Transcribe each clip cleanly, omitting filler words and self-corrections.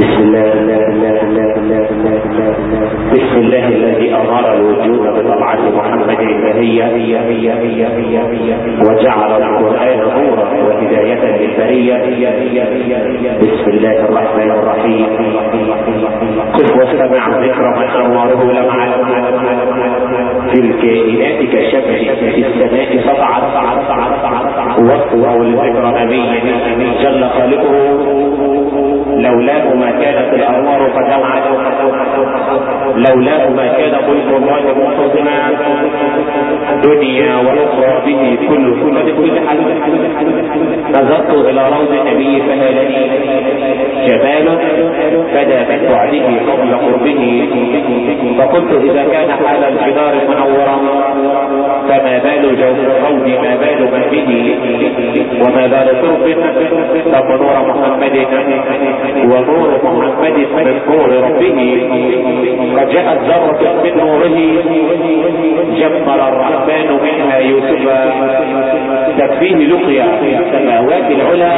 بسم الله الذي أظهر الوجود بطلعة محمد البهية وجعل القرآن نورا وهداية للبرية. بسم الله الرحمن الرحيم. قف واستمع ذكر من أنواره لمعت في الكائنات كالشمس في السماء سطعت وصفه لذكر نبي جل خالقه لولاه ما كانت الأنوار قد لمعت لولاه ما كان قلب الله منتظما دنيا وأخرى به كل حل. نظرت إلى روض النبي فهالني جمال بدا من بعده قبل قربه فقلت إذا كان حال الجدار منورا فما بال جوف الروض ما بال من به وما بال قرب فنور محمد ونور محمد من نور ربه قد جاءت ذرة من نوره جمر الرحمن منها يوسفا تكفيه لقيا في السماوات العلى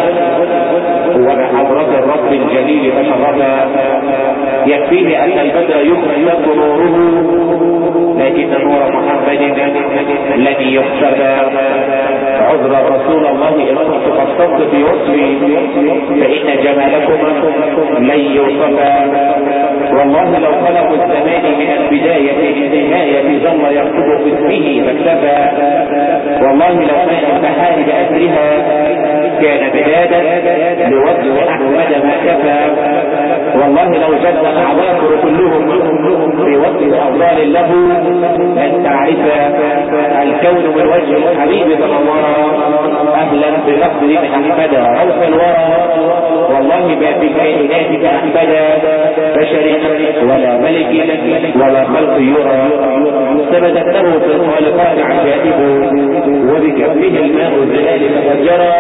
وبحضرة الرب الجليل تشرفا يكفيه أن البدر يخلق نوره لكن نور محمد لن يخشى عذر رسول الله إن كنت قصرت في وصفي فإن جمالكم لن يوصفا. والله لو خلقوا الزمان من البداية للنهاية ظل يكتب باسمه فاكتفى. والله لو كان البحار بأسرها كان بدادا لوصف أحمد ما كفى. والله لو جد العباقر كلهم في وصف أفضال له أن تعرف الكون من وجه الحبيب تنورا أهلا بلفظ أحمد روح الورى. والله ما في الكائنات كأحمد بشر ولا ملك ولا خلق يرى ثبتت له في الخالقات عجائب وبكفه الماء الزلال تفجرا.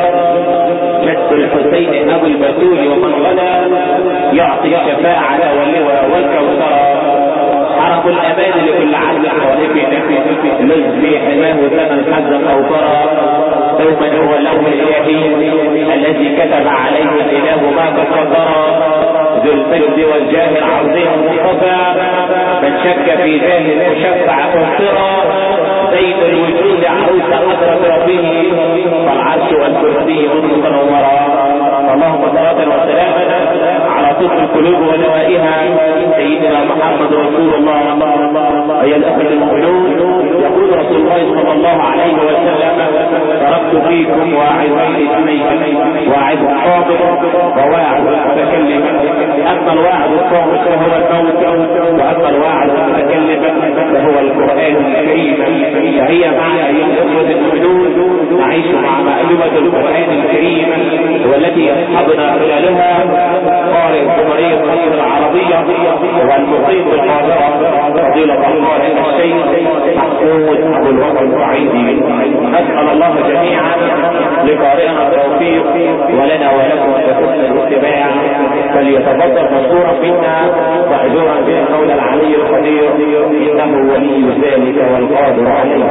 جد الحسين أبو البتول ومن غدا يعطي الشفاعة واللواء والكوثرى. حرق الأمان لكل عدل خالق لز في حماه ثمن حزا أوفرا. دوما هو لون الإلهي الذي كتب عليه الإله ما قد قدرا. ذو المجد والجاه العظيم المصطفى من شك في جاه المشفع مبصرا. زين الوجود عروس حضرة ربه فالعرش والكرسي منورا. اللهم صلاة وسلاما على طب القلوب ونوائها سيدنا محمد رسول الله. أيها الأخوة المؤمنون يقول رسول الله صلى الله عليه وسلم تركت فيكم واعظين اثنين واعظ صادق وواعظ متكلم. أما الواعظ الصادق فهو الموت وأما الواعظ المتكلم فهو القرآن الكريم. فهي معنا أيها الأخوة المؤمنون نعيش مع مألومة القرآن الكريم والتي يصحبنا خلالها قارئ جمهورية مصر العربية والمقيم بالقاهرة فضيلة القارئ الشيخ محمود أبو الوفا الصعيدي. نسأل الله جميعا لقارئنا التوفيق ولنا ولكم حسن الاتباع فليتفضل مشكورا منا مأجورا به المولى العلي القدير إنه ولي ذلك والقادر عليه.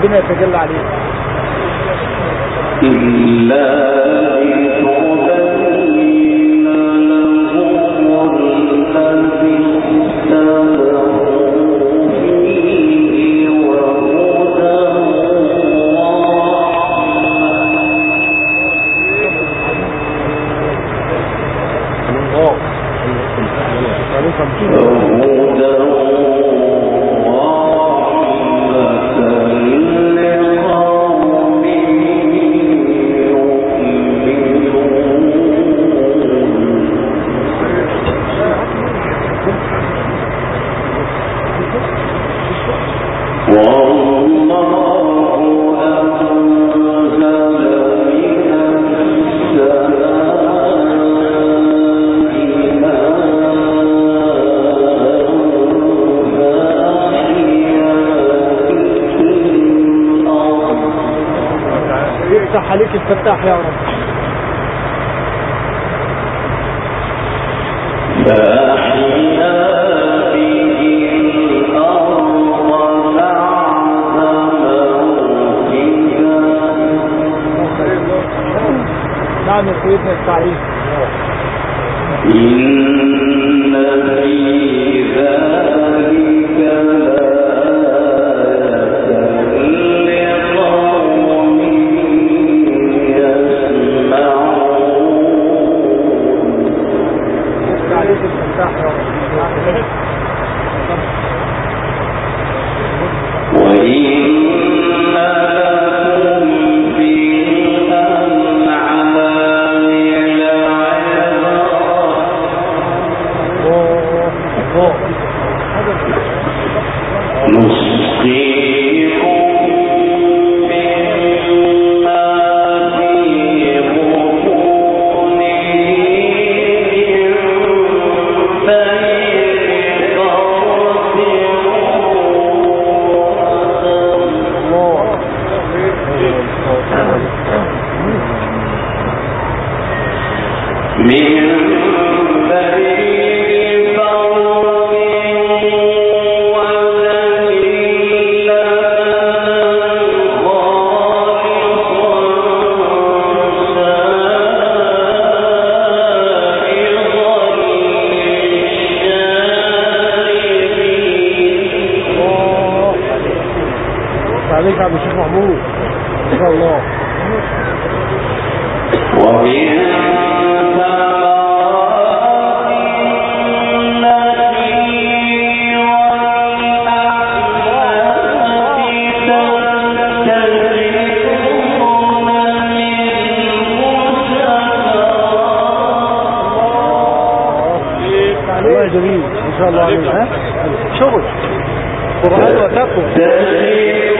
ربنا يتجلى عليه إلا عليك الفتاح يا رب. نعم يا سيدنا السعيد. إن في ذلك عليك عبد الشيخ محمود ان شاء الله. الله جميل ان شاء الله عليك. ها شغل قرآن وتقوى.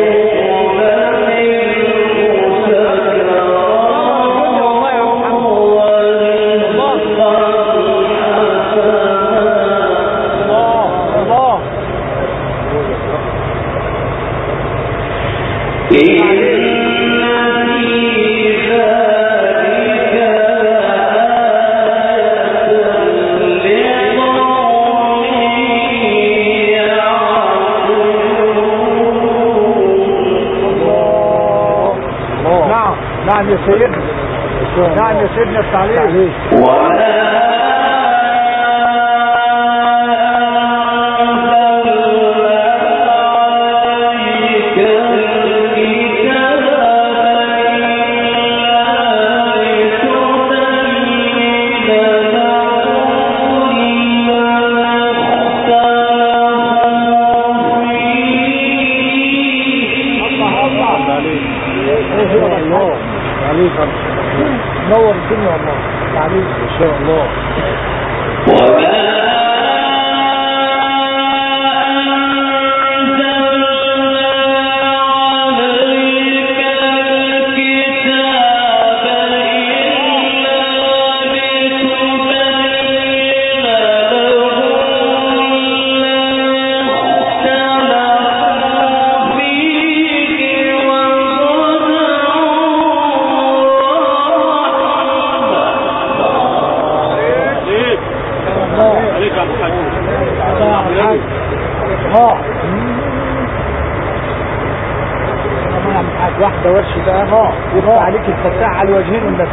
نعم يا سيدنا. نعم يا سيدنا التعليم. نور الدنيا والله عليك ان شاء الله. واحدة ورش بقى يبقى عليك الفتاح على الوجهين والنفس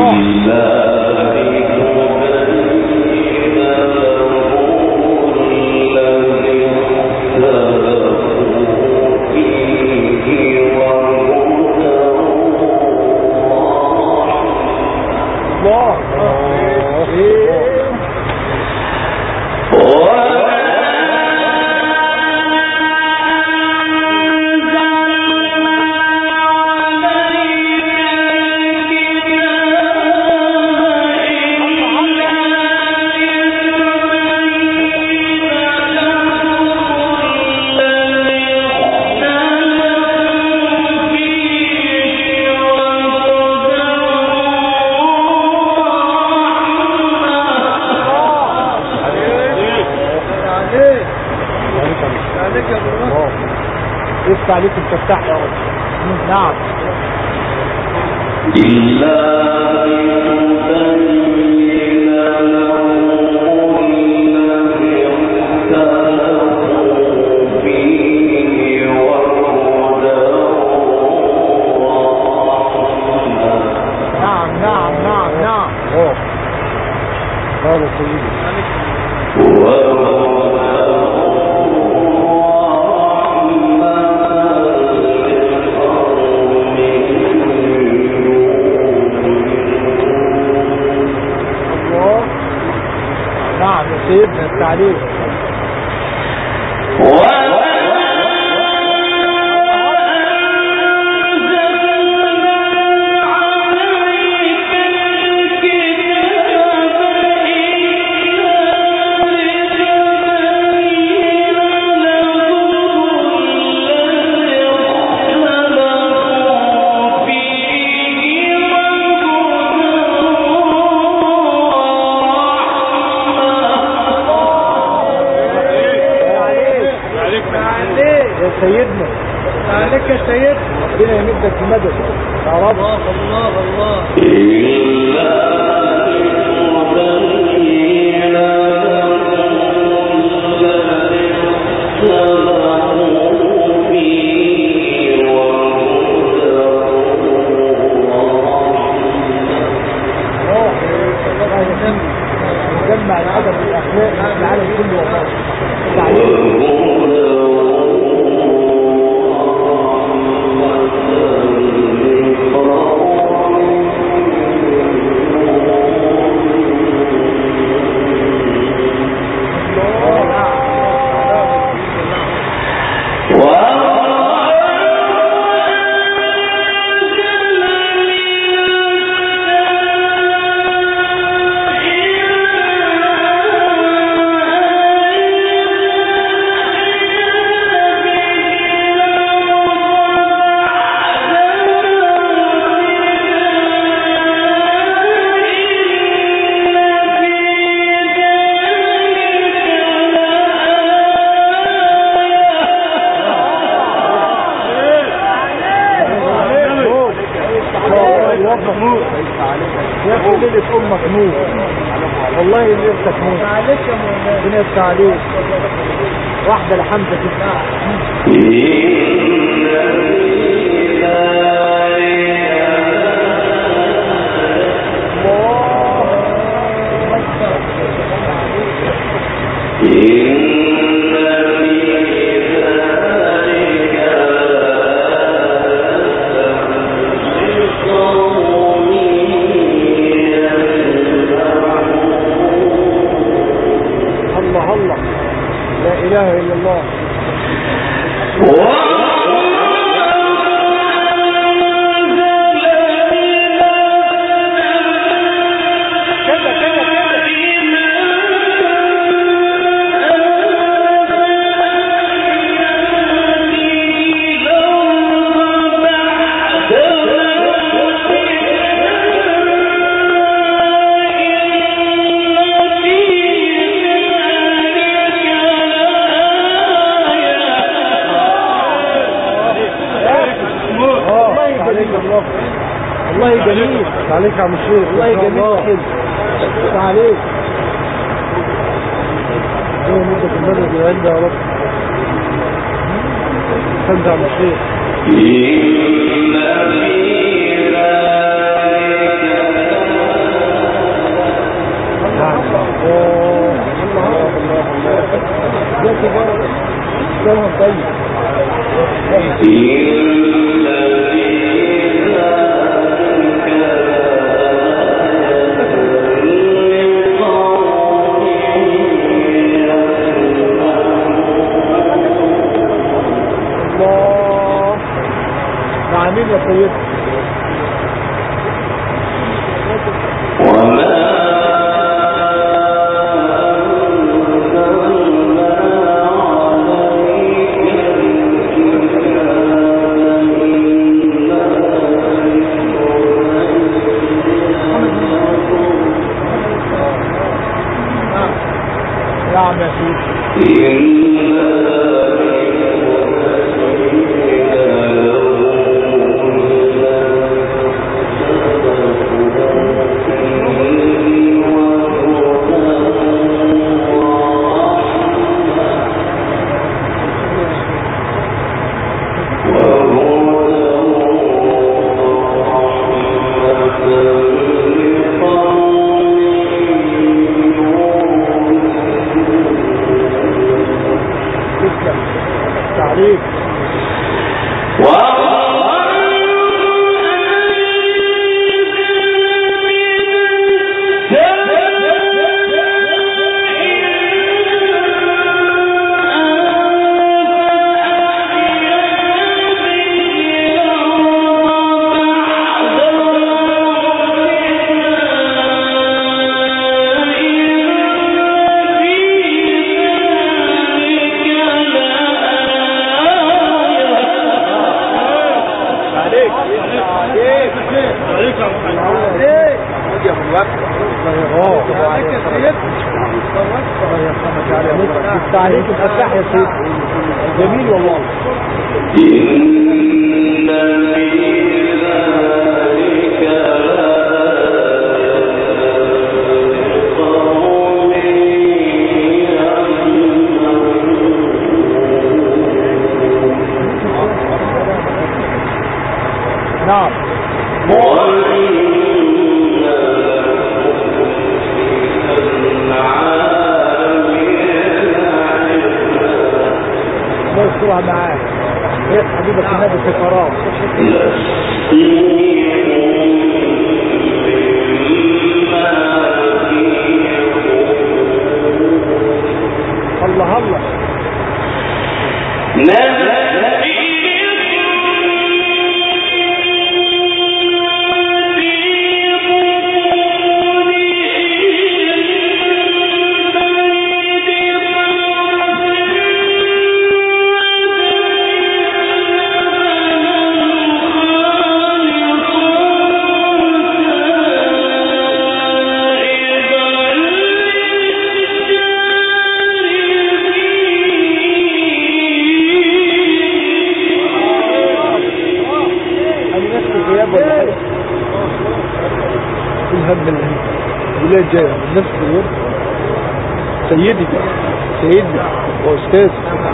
يفتح عليك الفتاح يا رب. نعم نعم هذا سيدي سيدنا التعليم سيدنا عليك يا سيدنا ربنا يمدك بمدد يا رب. الله جمع الادب والاخلاق في العالم كله والله. يا اخي ليلة امك نور والله ليلتك نور معلش يا مولانا ربنا يفتح عليك. واحدة لحمزة تفتح الله لا اله الا الله. والله جميل عليك يا عم الشيخ والله جميل كده عليك ايه مدة المدد يا عند يا رب. خمسة يا عم الشيخ سنة طيب. الله نعمين يا سيدي. نعم يا سيدي. تعريف عليك الفتاح يا سيدي جميل والله. نعم اذكرها معاك يا حبيبك النبي في فراغ. الله الله الهم الولاية الجاية نفس اليوم. سيدي سيدي وأستاذ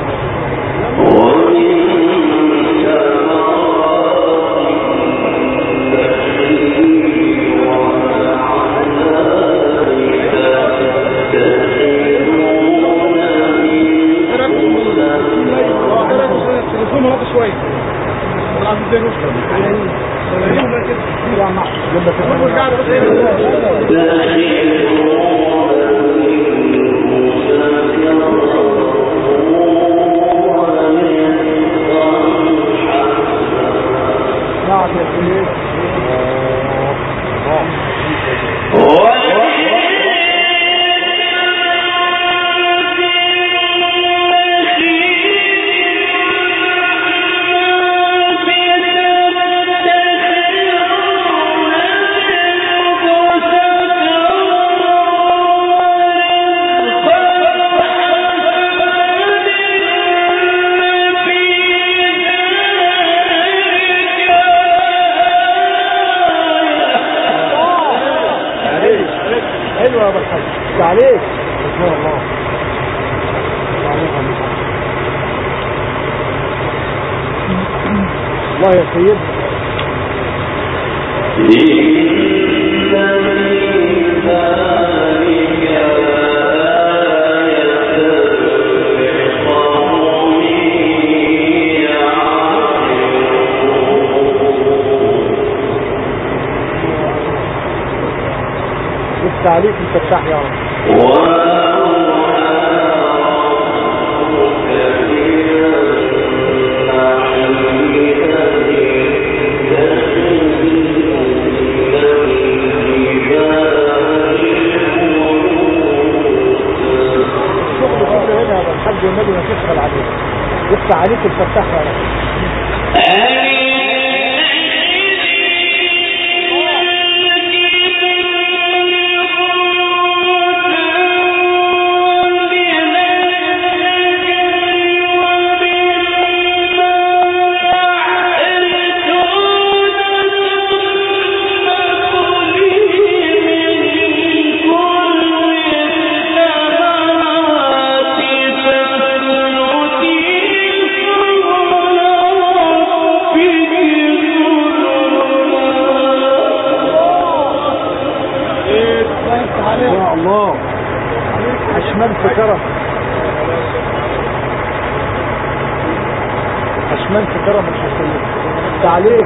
عليك ان شاء الله. الله يا سيد. يفتح عليك الفتاح يا رب. الحج والنبي ما تشغل عليك، يفتح عليك الفتاح يا رب. يا الله حشمان في كرم، حشمان في كرم الحسين تعليق.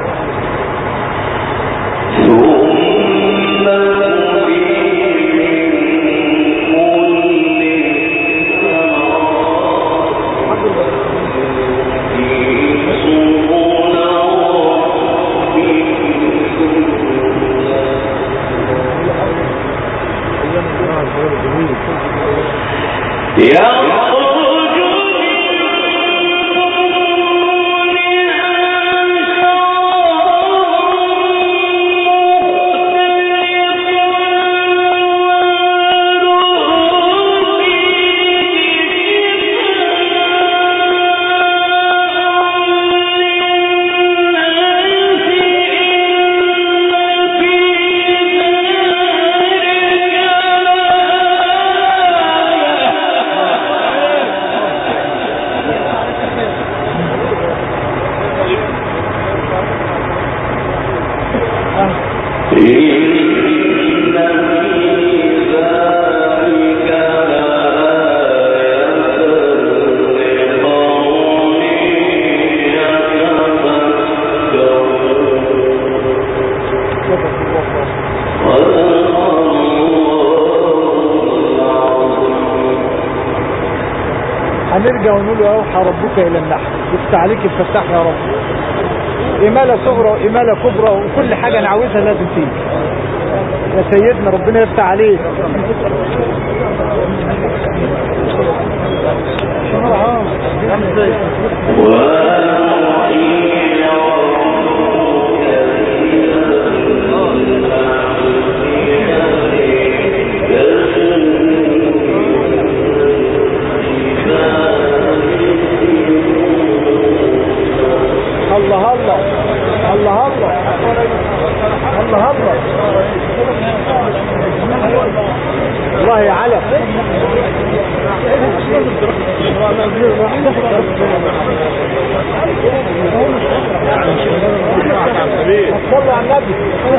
هنرجع ونقول اوحى ربك الى النحل، يفتح عليك الفتاح يا رب. إمالة صغرى وإمالة كبرى وكل حاجة نعوزها لازم تيجي يا سيدنا، ربنا يفتح عليك. الله الله الله الله الله الله يا علم. صلوا على النبي.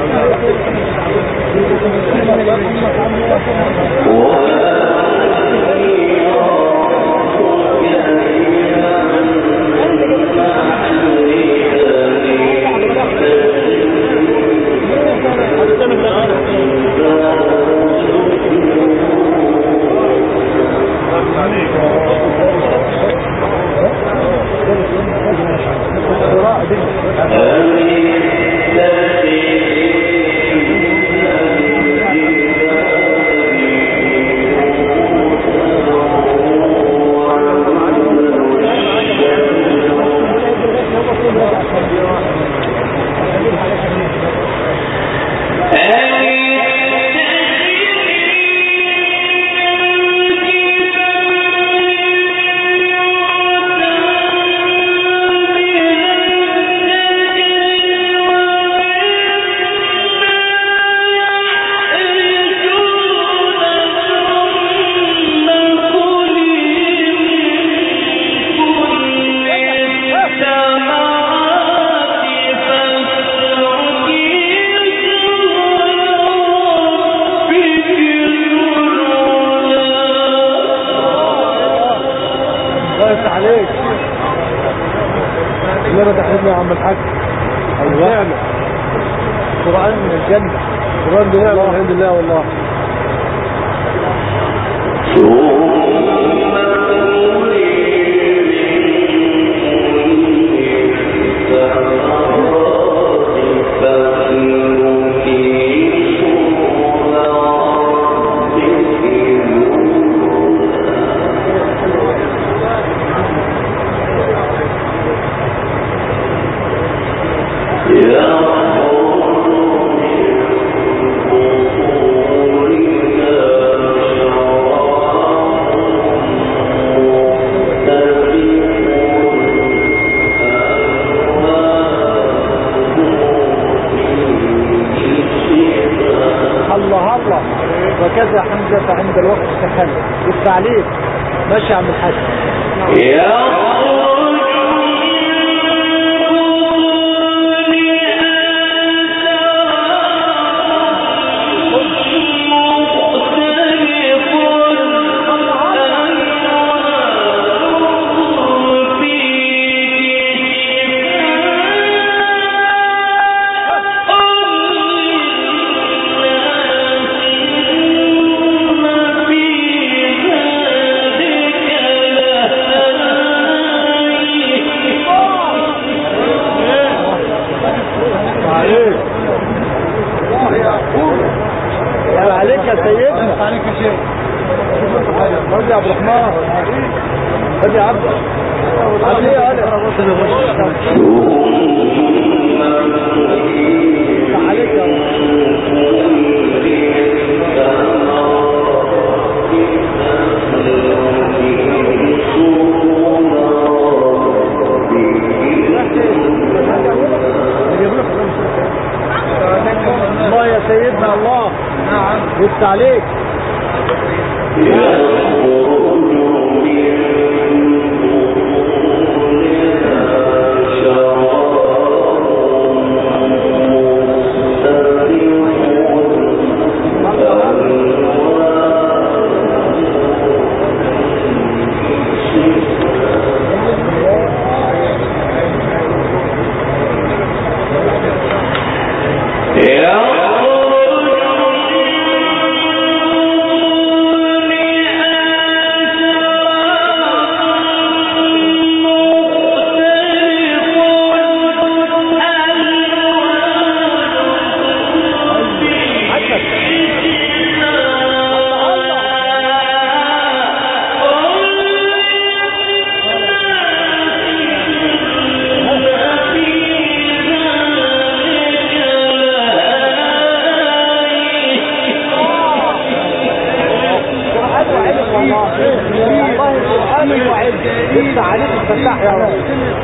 عليك اللي تحرمنا يا عم الحاج. ايوه قرآن من الجنة، قرآن بنعمة من عند الله والله. وكذا حمزة عند الوقت استحل والتعليق ماشي عم الحاج عليك يا سيدنا عليك يا شيخ رضي عبد الرحمن رضي عبد عليه عليك الله يا سيدنا الله يفتح عليك يفتح عليك الفتاح يا رب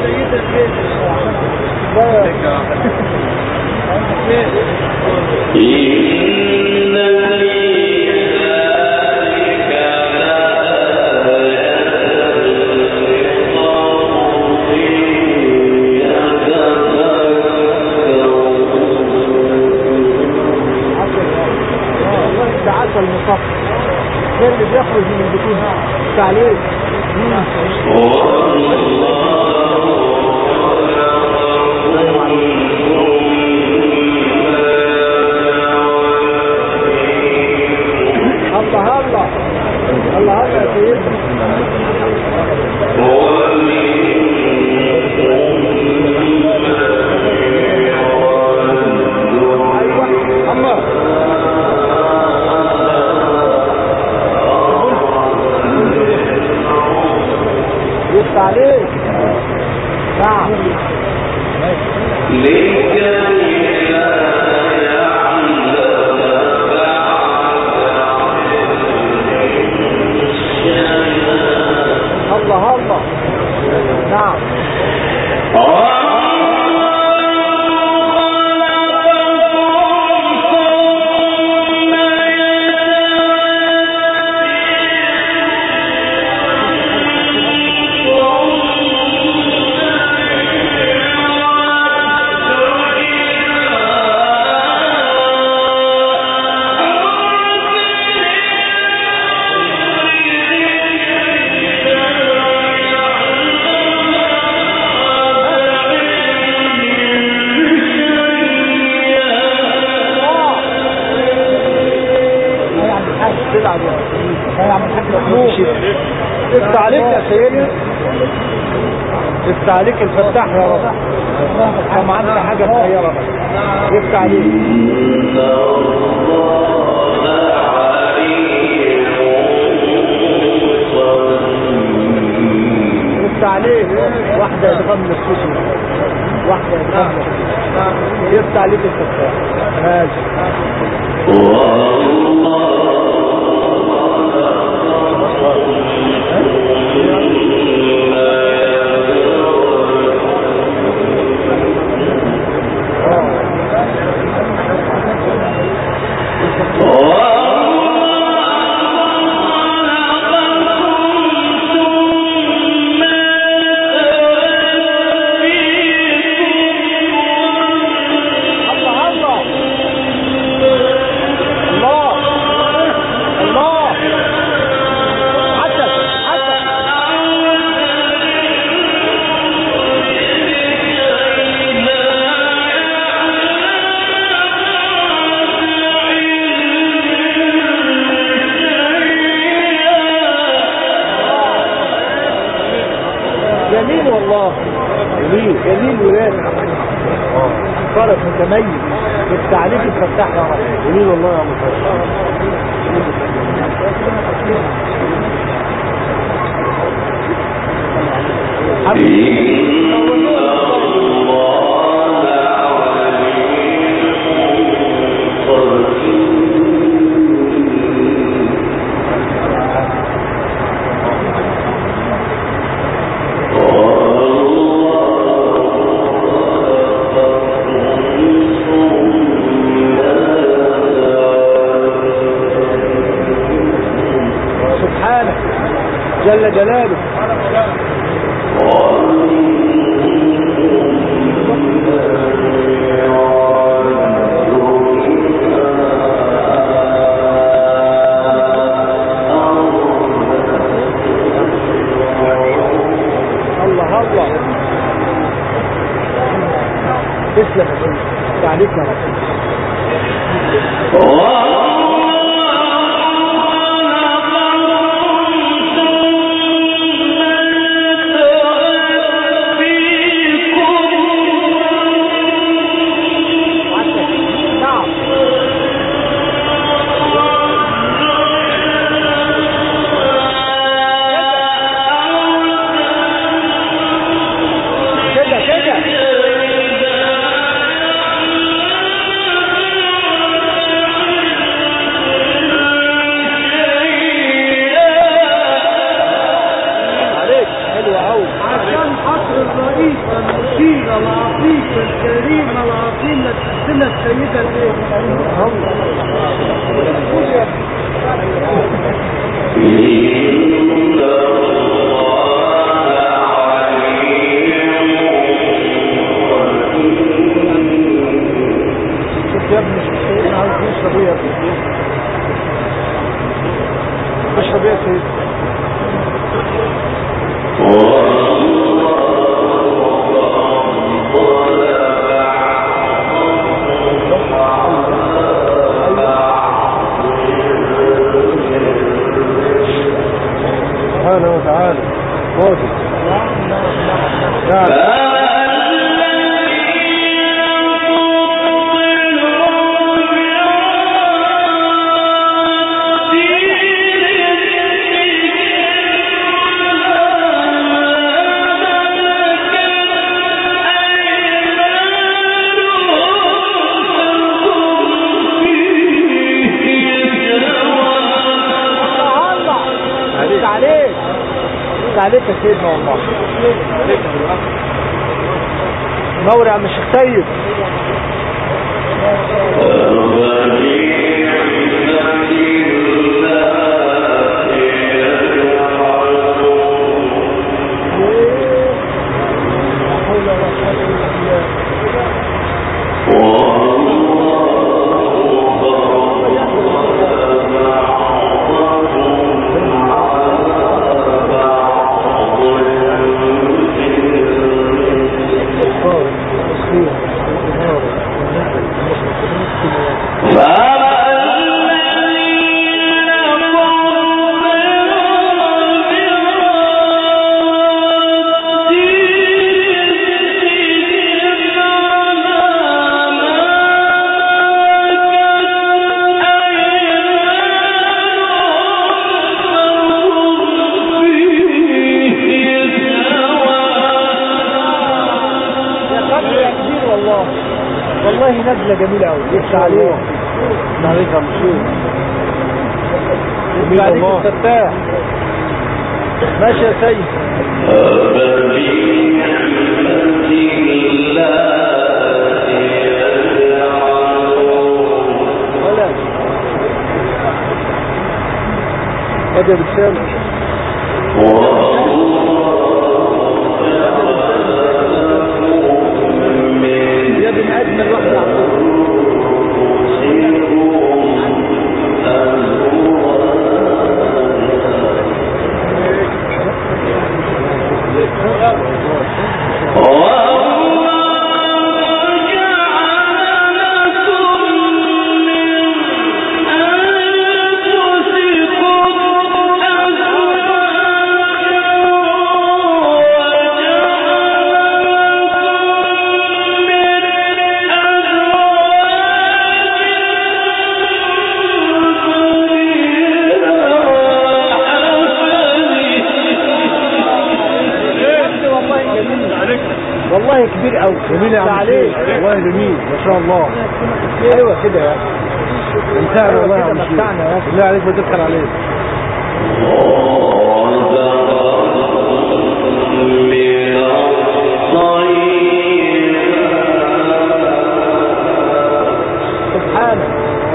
ده عسل مصفى غير اللي بيخرج من البطون تعليق الله الله الله يا سيدنا يفتح عليك نعم الله الله نعم تلعب يا عم الحاج محمود افتح عليك يا سيدنا، افتح عليك الفتاح يا رب. كم عندك حاجة صغيرة افتح عليك. افتح عليك واحدة ادغام للسوسي، واحدة ادغام للسوسي، افتح عليك الفتاح ماشي. جميل والله، جميل ولاد فرق متميز بالتعليق الفتاح يا رب. جميل والله يا مصطفى. جل جلاله. الله الله تسلم تعليق يا رب. سبحانه وتعالى واجب. عليك يا سيدنا والله. نور يا عم الشيخ سيد. فأما نزلة جميلة قوي. يفتح عليك. عليك يا مشهور. يفتح عليك الفتاح. ماشي يا سيد. ولا هذا بالسلام. يا بن أجمل واحدة والله كبير قوي. جميل يا عم عليك. والله جميل ما شاء الله. ايوه كده يا انتهى والله يا عم متعنا يا بالله عليك بتذكر عليك. سبحانك.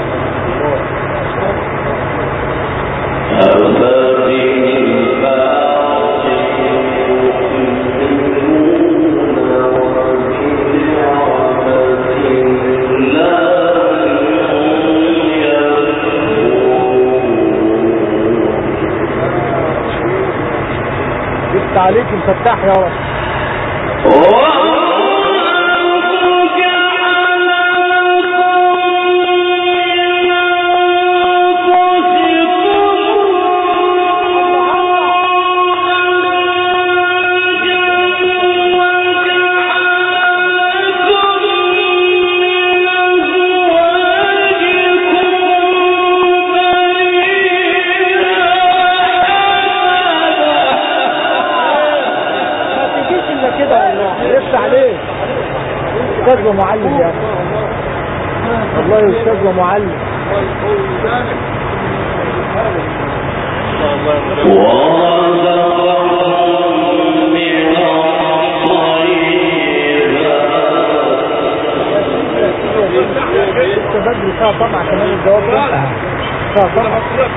يفتح عليك الفتاح يا رب. يفتح عليك. استاذ ومعلم يا اخي. والله استاذ ومعلم. لسه بدري فيها طمع كمان الجواب ده. فيها طمع.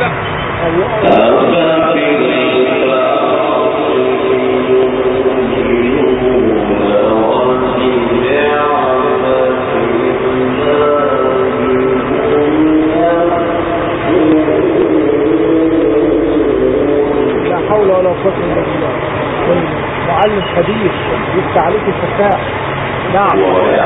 لا حول ولا قوة الا بالله. معلم خبير يفتح عليك الفتاح. نعم.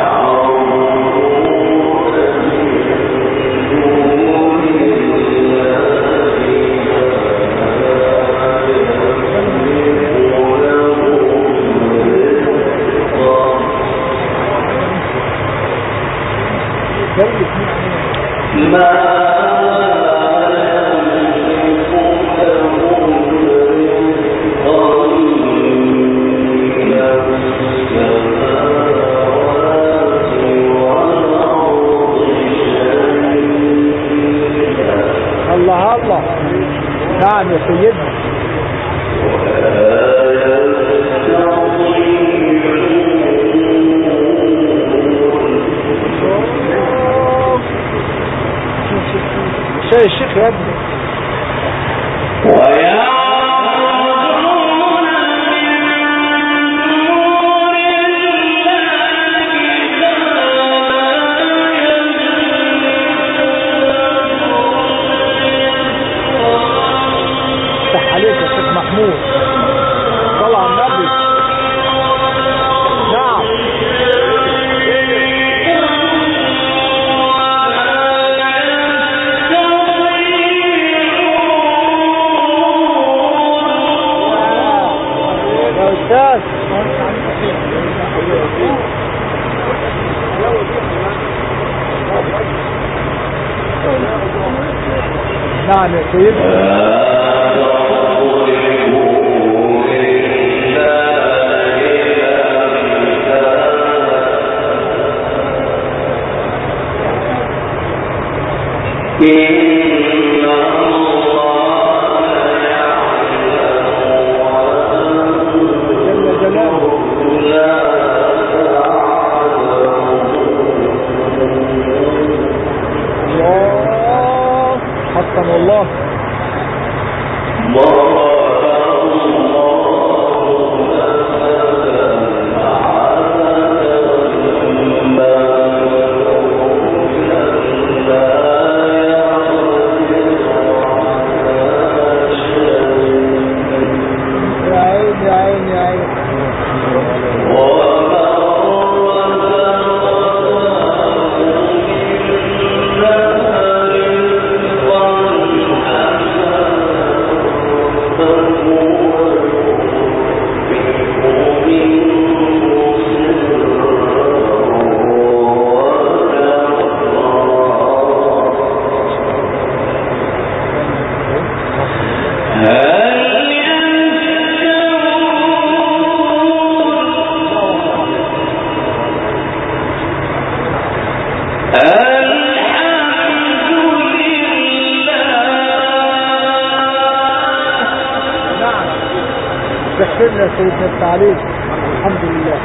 الله الله. نعم يا سيدنا. شاي الشيخ يا ابني. افتح عليك يا شيخ محمود. صلى على النبي. نعم. يا استاذ. نعم يا سيدنا. تحكينا يا سيدنا التعليم. الحمد لله.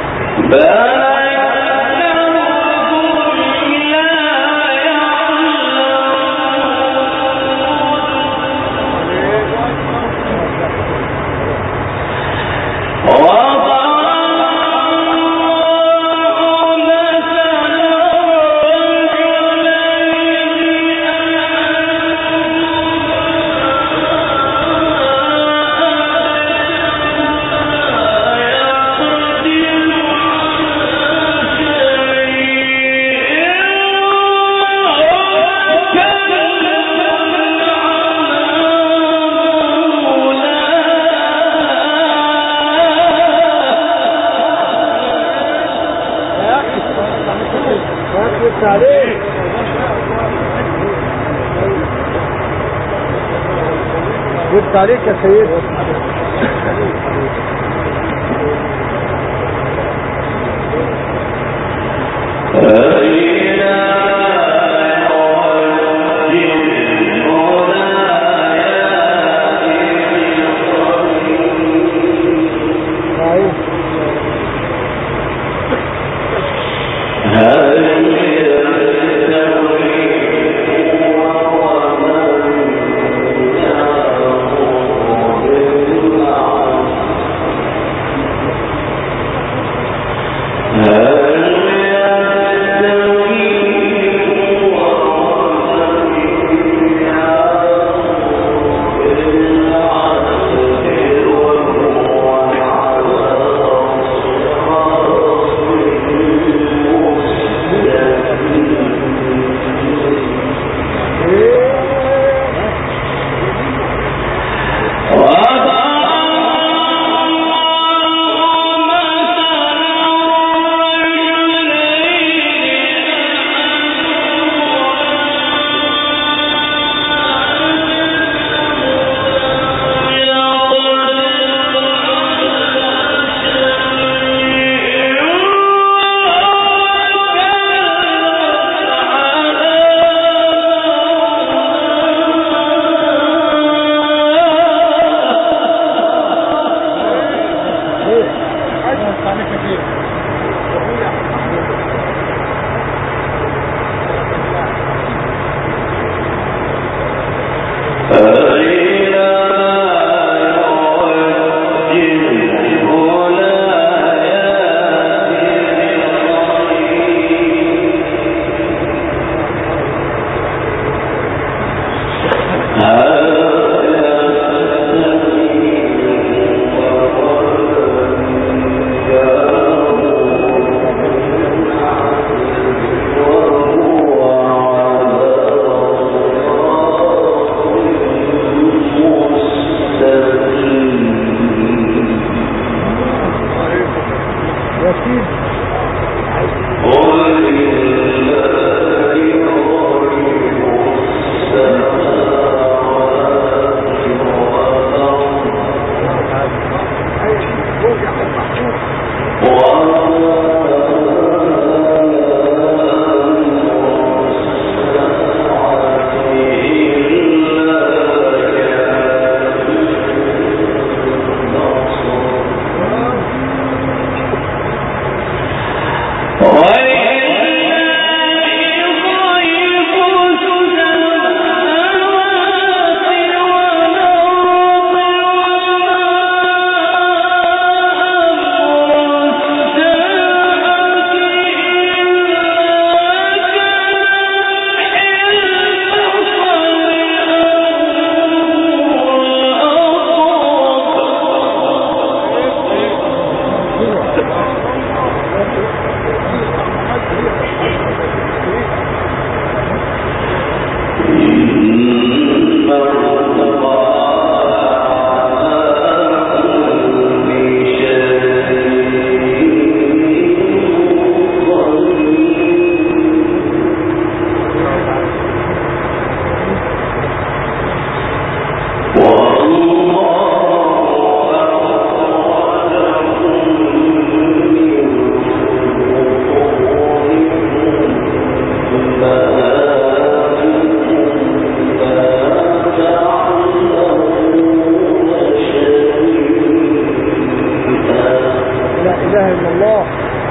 عليك جبت عليك يا سيد.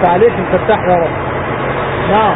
افتح عليك الفتاح يا رب. نعم.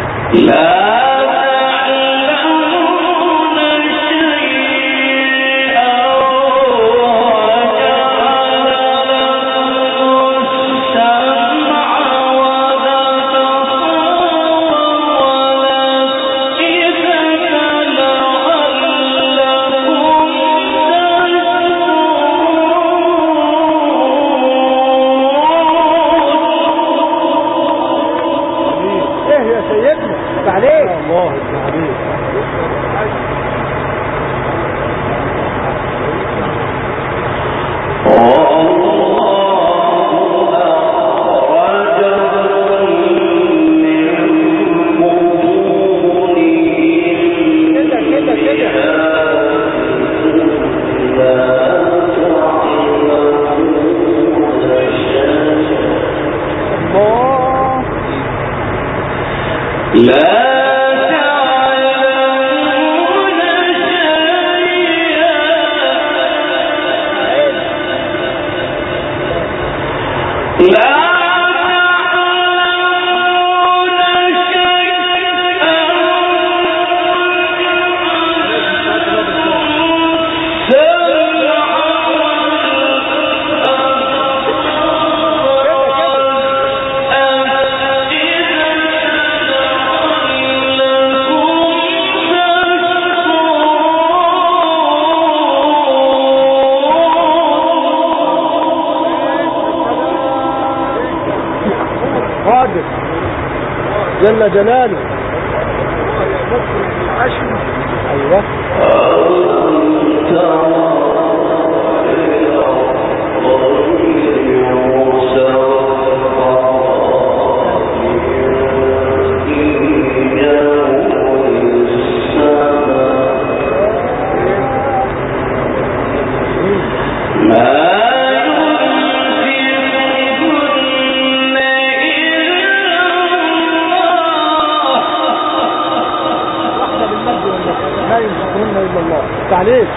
جل جلاله. ايوه عليك.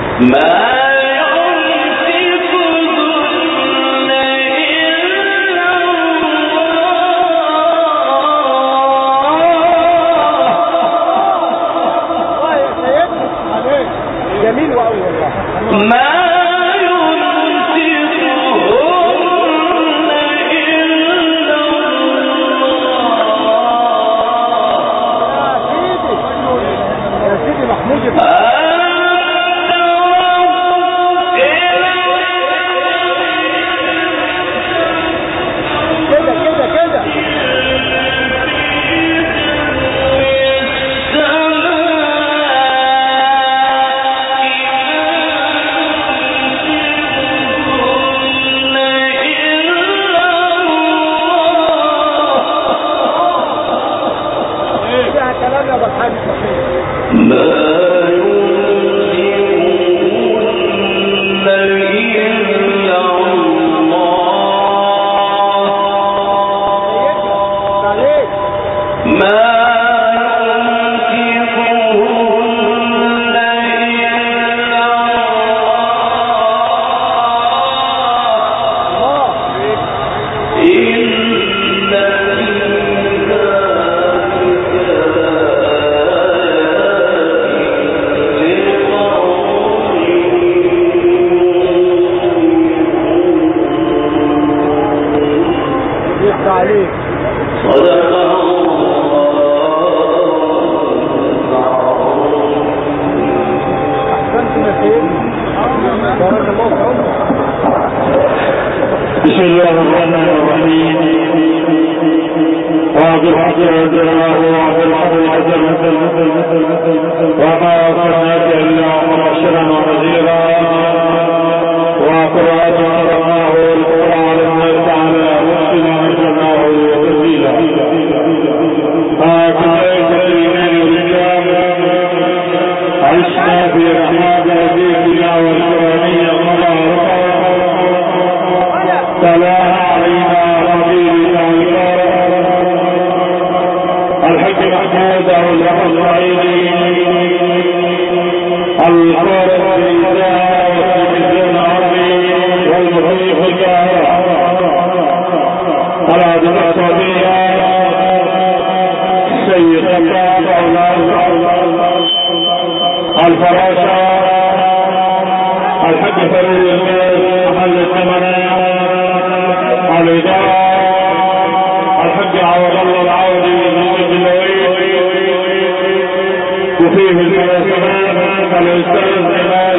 جميل وقوي والله. بسم الله الرحمن الرحيم. وبالحق والجلال وبالحق والجلال وما أرسلناك إلا مبشرا ونذيرا وقرآنا قرأناه القرآن لله تعالى وإنا أنزلناه تنزيلا. هكذا الإيمان والإسلام عشنا في رحمة أبينا والكرامية سلام علينا ربينا الحج محمود الرحيم القرآن والمخيف الجاهل العدد الصوتية السيد خطاب الفراشة الحج فريد الميز محل الثمنة الإدارة الحج عوض الله العودي وفيه المناسبات الأستاذ